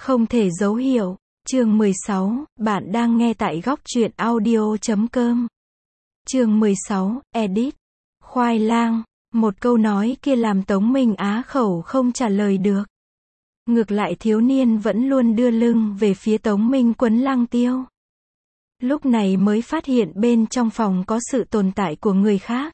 Không thể dấu hiệu. Chương 16, bạn đang nghe tại góc truyện audio.com. Chương 16, edit. Khoai lang. Một câu nói kia làm Tống Minh á khẩu không trả lời được. Ngược lại thiếu niên vẫn luôn đưa lưng về phía Tống Minh quấn Lăng Tiêu. Lúc này mới phát hiện bên trong phòng có sự tồn tại của người khác.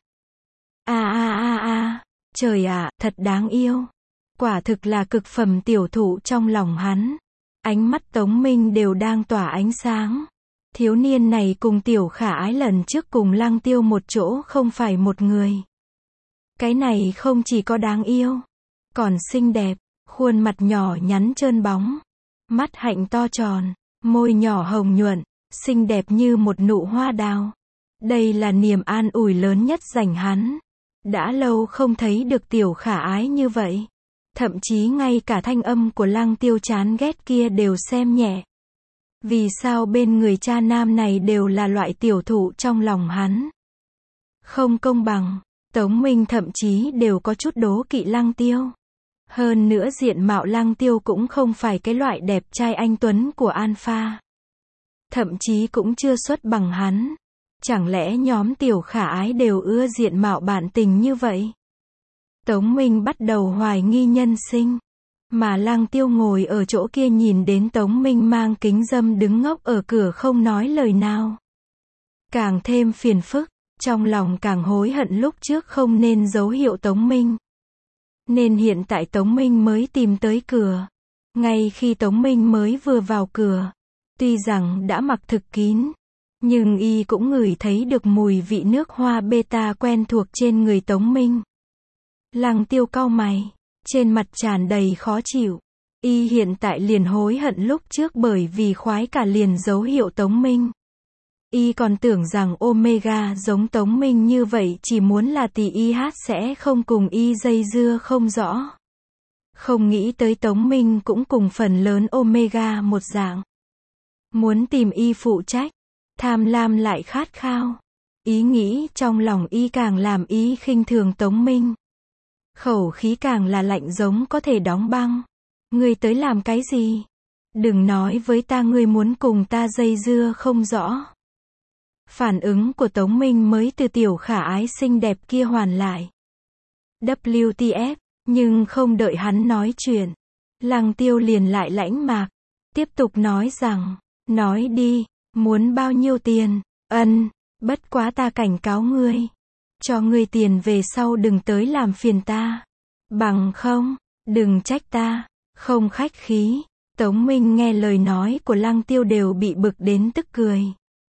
Trời ạ, thật đáng yêu. Quả thực là cực phẩm tiểu thụ trong lòng hắn. Ánh mắt Tống Minh đều đang tỏa ánh sáng. Thiếu niên này cùng Tiểu Khả Ái lần trước cùng Lăng Tiêu một chỗ không phải một người. Cái này không chỉ có đáng yêu, còn xinh đẹp, khuôn mặt nhỏ nhắn trơn bóng, mắt hạnh to tròn, môi nhỏ hồng nhuận, xinh đẹp như một nụ hoa đào. Đây là niềm an ủi lớn nhất dành hắn. Đã lâu không thấy được Tiểu Khả Ái như vậy. Thậm chí ngay cả thanh âm của Lăng Tiêu chán ghét kia đều xem nhẹ. Vì sao bên người cha nam này đều là loại tiểu thụ trong lòng hắn? Không công bằng. Tống Minh thậm chí đều có chút đố kỵ Lăng Tiêu. Hơn nữa diện mạo Lăng Tiêu cũng không phải cái loại đẹp trai anh tuấn của Alpha. Thậm chí cũng chưa xuất bằng hắn. Chẳng lẽ nhóm Tiểu Khả Ái đều ưa diện mạo bạn tình như vậy? Tống Minh bắt đầu hoài nghi nhân sinh. Mà Lăng Tiêu ngồi ở chỗ kia nhìn đến Tống Minh mang kính râm đứng ngốc ở cửa không nói lời nào. Càng thêm phiền phức, trong lòng càng hối hận lúc trước không nên dấu hiệu Tống Minh. Nên hiện tại Tống Minh mới tìm tới cửa. Ngay khi Tống Minh mới vừa vào cửa, tuy rằng đã mặc thực kín, nhưng y cũng ngửi thấy được mùi vị nước hoa beta quen thuộc trên người Tống Minh. Lăng Tiêu cau mày, trên mặt tràn đầy khó chịu. Y hiện tại liền hối hận lúc trước bởi vì khoái cả liền dấu hiệu Tống Minh. Y còn tưởng rằng Omega giống Tống Minh như vậy chỉ muốn là tỷ y sẽ không cùng y dây dưa không rõ. Không nghĩ tới Tống Minh cũng cùng phần lớn Omega một dạng. Muốn tìm y phụ trách, tham lam lại khát khao. Ý nghĩ trong lòng y càng làm y khinh thường Tống Minh. Khẩu khí càng là lạnh giống có thể đóng băng. Ngươi tới làm cái gì? Đừng nói với ta ngươi muốn cùng ta dây dưa không rõ. Phản ứng của Tống Minh mới từ Tiểu Khả Ái xinh đẹp kia hoàn lại. WTF, nhưng không đợi hắn nói chuyện. Lăng Tiêu liền lại lãnh mạc. Tiếp tục nói rằng, nói đi, muốn bao nhiêu tiền? Bất quá ta cảnh cáo ngươi. Cho ngươi tiền về sau đừng tới làm phiền ta. Bằng không, đừng trách ta. Không khách khí. Tống Minh nghe lời nói của Lăng Tiêu đều bị bực đến tức cười.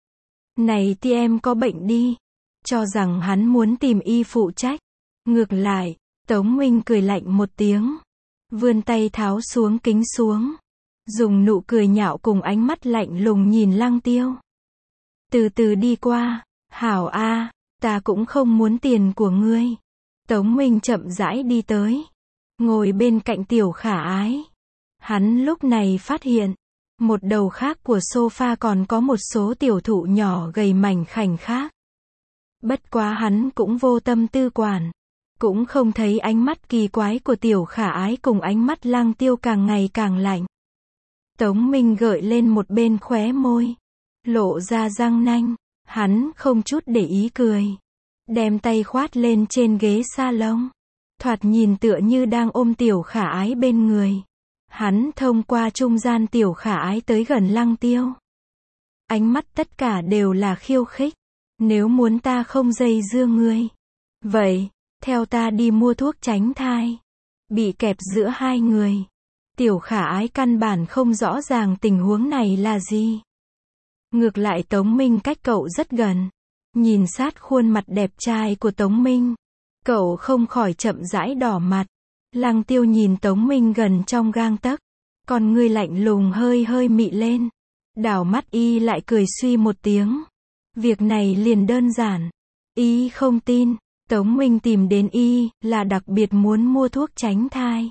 Này thì em có bệnh đi. Cho rằng hắn muốn tìm y phụ trách. Ngược lại, Tống Minh cười lạnh một tiếng. Vươn tay tháo xuống kính xuống. Dùng nụ cười nhạo cùng ánh mắt lạnh lùng nhìn Lăng Tiêu. Từ từ đi qua. Hảo a, ta cũng không muốn tiền của ngươi. Tống Minh chậm rãi đi tới. Ngồi bên cạnh Tiểu Khả Ái. Hắn lúc này phát hiện. Một đầu khác của sofa còn có một số tiểu thụ nhỏ gầy mảnh khảnh khác. Bất quá hắn cũng vô tâm tư quản. Cũng không thấy ánh mắt kỳ quái của Tiểu Khả Ái cùng ánh mắt Lăng Tiêu càng ngày càng lạnh. Tống Minh gợi lên một bên khóe môi. Lộ ra răng nanh. Hắn không chút để ý cười. Đem tay khoát lên trên ghế salon. Thoạt nhìn tựa như đang ôm Tiểu Khả Ái bên người. Hắn thông qua trung gian Tiểu Khả Ái tới gần Lăng Tiêu. Ánh mắt tất cả đều là khiêu khích. Nếu muốn ta không dây dưa ngươi, vậy, theo ta đi mua thuốc tránh thai. Bị kẹp giữa hai người. Tiểu Khả Ái căn bản không rõ ràng tình huống này là gì. Ngược lại Tống Minh cách cậu rất gần. Nhìn sát khuôn mặt đẹp trai của Tống Minh. Cậu không khỏi chậm rãi đỏ mặt. Lăng Tiêu nhìn Tống Minh gần trong gang tấc. Còn người lạnh lùng hơi hơi mị lên. Đảo mắt y lại cười suy một tiếng. Việc này liền đơn giản. Y không tin. Tống Minh tìm đến y là đặc biệt muốn mua thuốc tránh thai.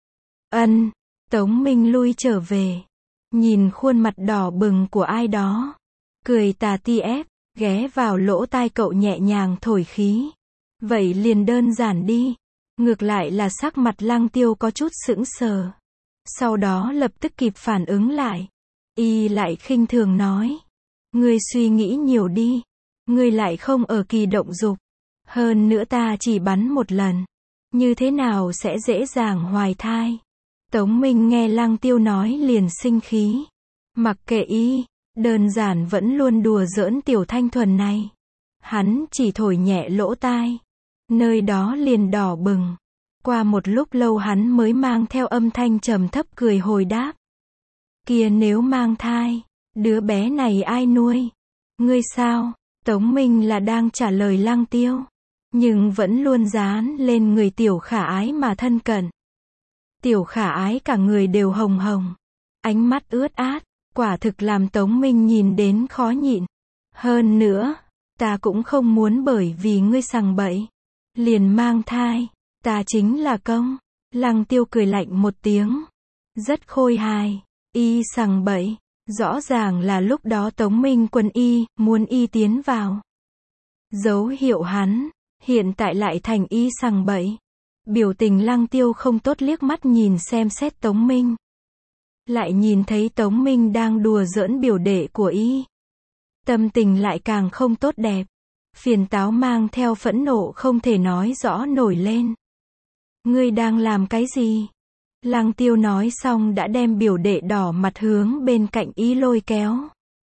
Tống Minh lui trở về. Nhìn khuôn mặt đỏ bừng của ai đó. Cười tà tiép. Ghé vào lỗ tai cậu nhẹ nhàng thổi khí. Vậy liền đơn giản đi. Ngược lại là sắc mặt Lăng Tiêu có chút sững sờ. Sau đó lập tức kịp phản ứng lại. Y lại khinh thường nói. Ngươi suy nghĩ nhiều đi. Ngươi lại không ở kỳ động dục. Hơn nữa ta chỉ bắn một lần. Như thế nào sẽ dễ dàng hoài thai? Tống Minh nghe Lăng Tiêu nói liền sinh khí. Mặc kệ y, đơn giản vẫn luôn đùa giỡn tiểu thanh thuần này. Hắn chỉ thổi nhẹ lỗ tai. Nơi đó liền đỏ bừng. Qua một lúc lâu hắn mới mang theo âm thanh trầm thấp cười hồi đáp. Kia nếu mang thai, đứa bé này ai nuôi? Ngươi sao? Tống Minh là đang trả lời Lăng Tiêu. Nhưng vẫn luôn dán lên người Tiểu Khả Ái mà thân cận. Tiểu Khả Ái cả người đều hồng hồng. Ánh mắt ướt át, quả thực làm Tống Minh nhìn đến khó nhịn. Hơn nữa, ta cũng không muốn bởi vì ngươi sằng bậy. Liền mang thai, ta chính là công. Lăng Tiêu cười lạnh một tiếng. Rất khôi hài, y sằng bậy. Rõ ràng là lúc đó Tống Minh quân y, muốn y tiến vào. Dấu hiệu hắn, hiện tại lại thành y sằng bậy. Biểu tình Lăng Tiêu không tốt liếc mắt nhìn xem xét Tống Minh. Lại nhìn thấy Tống Minh đang đùa giỡn biểu đệ của y. Tâm tình lại càng không tốt đẹp. Phiền táo mang theo phẫn nộ không thể nói rõ nổi lên. Ngươi đang làm cái gì? Lăng Tiêu nói xong đã đem biểu đệ đỏ mặt hướng bên cạnh y lôi kéo.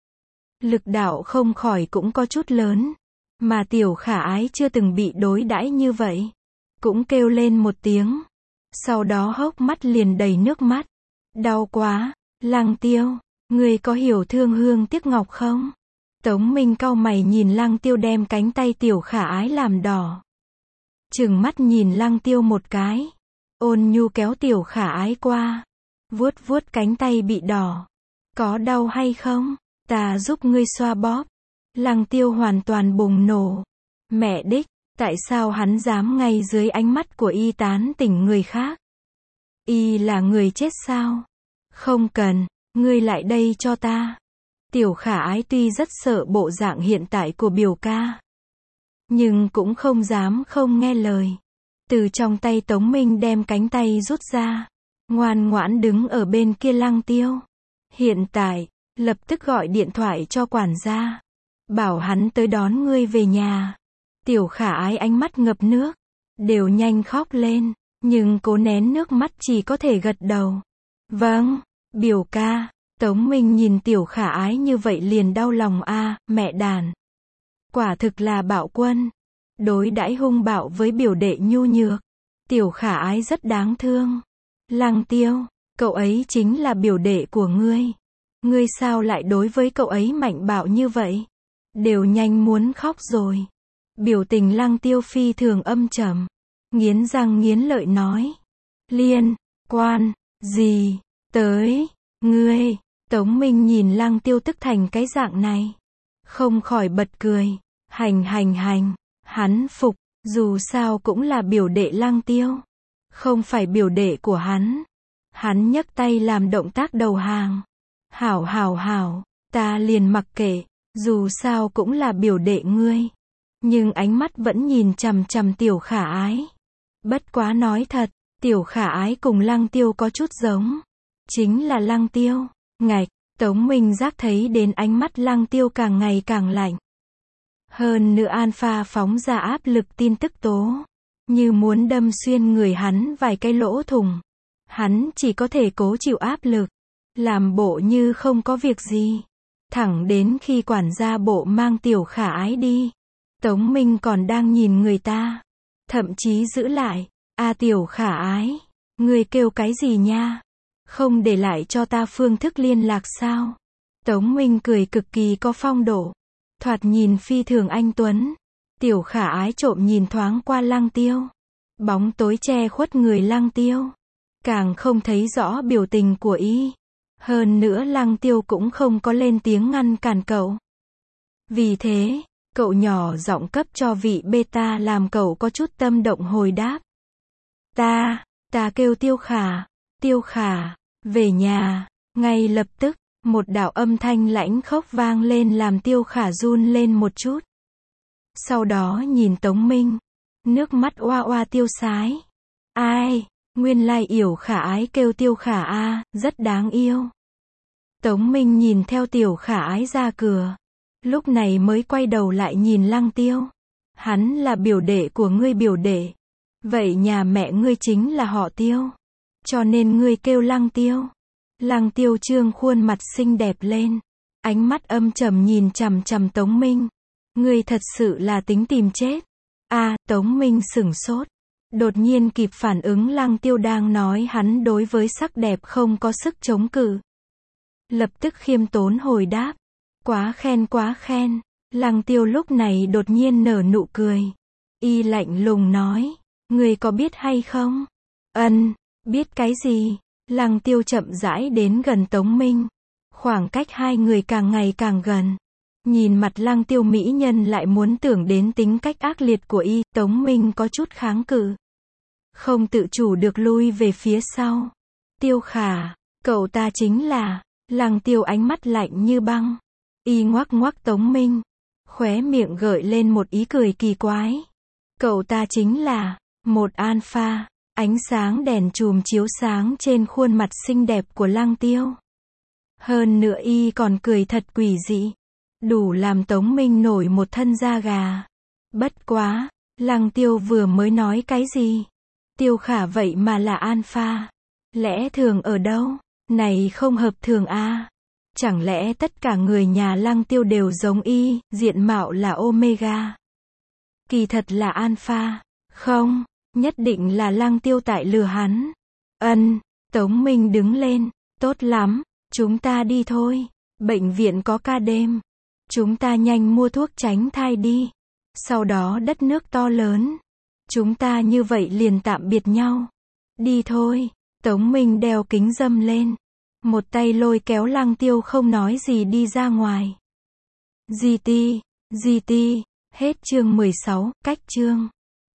Lực đạo không khỏi cũng có chút lớn. Mà Tiểu Khả Ái chưa từng bị đối đãi như vậy. Cũng kêu lên một tiếng. Sau đó hốc mắt liền đầy nước mắt. Đau quá, Lăng Tiêu, ngươi có hiểu thương hương tiếc ngọc không? Tống Minh cau mày nhìn Lăng Tiêu đem cánh tay Tiểu Khả Ái làm đỏ. Trừng mắt nhìn Lăng Tiêu một cái. Ôn nhu kéo Tiểu Khả Ái qua. Vuốt vuốt cánh tay bị đỏ. Có đau hay không? Ta giúp ngươi xoa bóp. Lăng Tiêu hoàn toàn bùng nổ. Mẹ đích, tại sao hắn dám ngay dưới ánh mắt của y tán tỉnh người khác? Y là người chết sao? Không cần, ngươi lại đây cho ta. Tiểu Khả Ái tuy rất sợ bộ dạng hiện tại của biểu ca. Nhưng cũng không dám không nghe lời. Từ trong tay Tống Minh đem cánh tay rút ra. Ngoan ngoãn đứng ở bên kia Lăng Tiêu. Hiện tại, lập tức gọi điện thoại cho quản gia. Bảo hắn tới đón ngươi về nhà. Tiểu Khả Ái ánh mắt ngập nước. Đều nhanh khóc lên. Nhưng cố nén nước mắt chỉ có thể gật đầu. Vâng, biểu ca. Tống Minh nhìn Tiểu Khả Ái như vậy liền đau lòng a, mẹ đàn. Quả thực là bạo quân. Đối đãi hung bạo với biểu đệ nhu nhược. Tiểu Khả Ái rất đáng thương. Lăng Tiêu, cậu ấy chính là biểu đệ của ngươi. Ngươi sao lại đối với cậu ấy mạnh bạo như vậy? Đều nhanh muốn khóc rồi. Biểu tình Lăng Tiêu phi thường âm trầm. Nghiến răng nghiến lợi nói. Liên quan gì tới ngươi? Tống Minh nhìn Lăng Tiêu tức thành cái dạng này. Không khỏi bật cười. Hành. Hắn phục. Dù sao cũng là biểu đệ Lăng Tiêu. Không phải biểu đệ của hắn. Hắn nhấc tay làm động tác đầu hàng. Hảo. Ta liền mặc kệ. Dù sao cũng là biểu đệ ngươi. Nhưng ánh mắt vẫn nhìn chằm chằm Tiểu Khả Ái. Bất quá nói thật, Tiểu Khả Ái cùng Lăng Tiêu có chút giống. Chính là Lăng Tiêu. Ngạch, Tống Minh giác thấy đến ánh mắt Lăng Tiêu càng ngày càng lạnh. Hơn nữa Alpha phóng ra áp lực tin tức tố. Như muốn đâm xuyên người hắn vài cái lỗ thủng. Hắn chỉ có thể cố chịu áp lực. Làm bộ như không có việc gì. Thẳng đến khi quản gia bộ mang Tiểu Khả Ái đi. Tống Minh còn đang nhìn người ta. Thậm chí giữ lại. Tiểu Khả Ái. Ngươi kêu cái gì nha? Không để lại cho ta phương thức liên lạc sao? Tống Minh cười cực kỳ có phong độ. Thoạt nhìn phi thường anh tuấn. Tiểu Khả Ái trộm nhìn thoáng qua Lăng Tiêu. Bóng tối che khuất người Lăng Tiêu. Càng không thấy rõ biểu tình của y. Hơn nữa Lăng Tiêu cũng không có lên tiếng ngăn cản cậu. Vì thế, cậu nhỏ giọng cấp cho vị beta làm cậu có chút tâm động hồi đáp. Ta kêu Tiêu Khả, về nhà. Ngay lập tức, một đạo âm thanh lãnh khốc vang lên làm Tiêu Khả run lên một chút. Sau đó nhìn Tống Minh, nước mắt oa oa tiêu sái. Ai, Nguyên lai Yểu Khả Ái kêu Tiêu Khả a, rất đáng yêu. Tống Minh nhìn theo Tiểu Khả Ái ra cửa. Lúc này mới quay đầu lại nhìn Lăng Tiêu. Hắn là biểu đệ của ngươi biểu đệ. Vậy nhà mẹ ngươi chính là họ Tiêu. Cho nên ngươi kêu Lăng Tiêu. Lăng Tiêu trương khuôn mặt xinh đẹp lên. Ánh mắt âm trầm nhìn chằm chằm Tống Minh. Ngươi thật sự là tính tìm chết. Tống Minh sửng sốt. Đột nhiên kịp phản ứng Lăng Tiêu đang nói hắn đối với sắc đẹp không có sức chống cự. Lập tức khiêm tốn hồi đáp. Quá khen quá khen. Lăng Tiêu lúc này đột nhiên nở nụ cười. Y lạnh lùng nói. Ngươi có biết hay không? Biết cái gì? Lăng Tiêu chậm rãi đến gần Tống Minh. Khoảng cách hai người càng ngày càng gần. Nhìn mặt Lăng Tiêu mỹ nhân lại muốn tưởng đến tính cách ác liệt của y, Tống Minh có chút kháng cự. Không tự chủ được lui về phía sau. Tiêu Khả, cậu ta chính là... Lăng Tiêu ánh mắt lạnh như băng. Y ngoắc ngoắc Tống Minh. Khóe miệng gợi lên một ý cười kỳ quái. Cậu ta chính là... một alpha. Ánh sáng đèn chùm chiếu sáng trên khuôn mặt xinh đẹp của Lăng Tiêu. Hơn nữa y còn cười thật quỷ dị. Đủ làm Tống Minh nổi một thân da gà. Bất quá, Lăng Tiêu vừa mới nói cái gì? Tiêu Khả vậy mà là alpha. Lẽ thường ở đâu? Này không hợp thường a. Chẳng lẽ tất cả người nhà Lăng Tiêu đều giống y, diện mạo là omega? Kỳ thật là alpha. Không, nhất định là Lăng Tiêu tại lừa hắn. Tống Minh đứng lên. Tốt lắm, chúng ta đi thôi. Bệnh viện có ca đêm. Chúng ta nhanh mua thuốc tránh thai đi. Sau đó đất nước to lớn. Chúng ta như vậy liền tạm biệt nhau. Đi thôi. Tống Minh đeo kính râm lên. Một tay lôi kéo Lăng Tiêu không nói gì đi ra ngoài. GT. Hết chương 16, cách chương.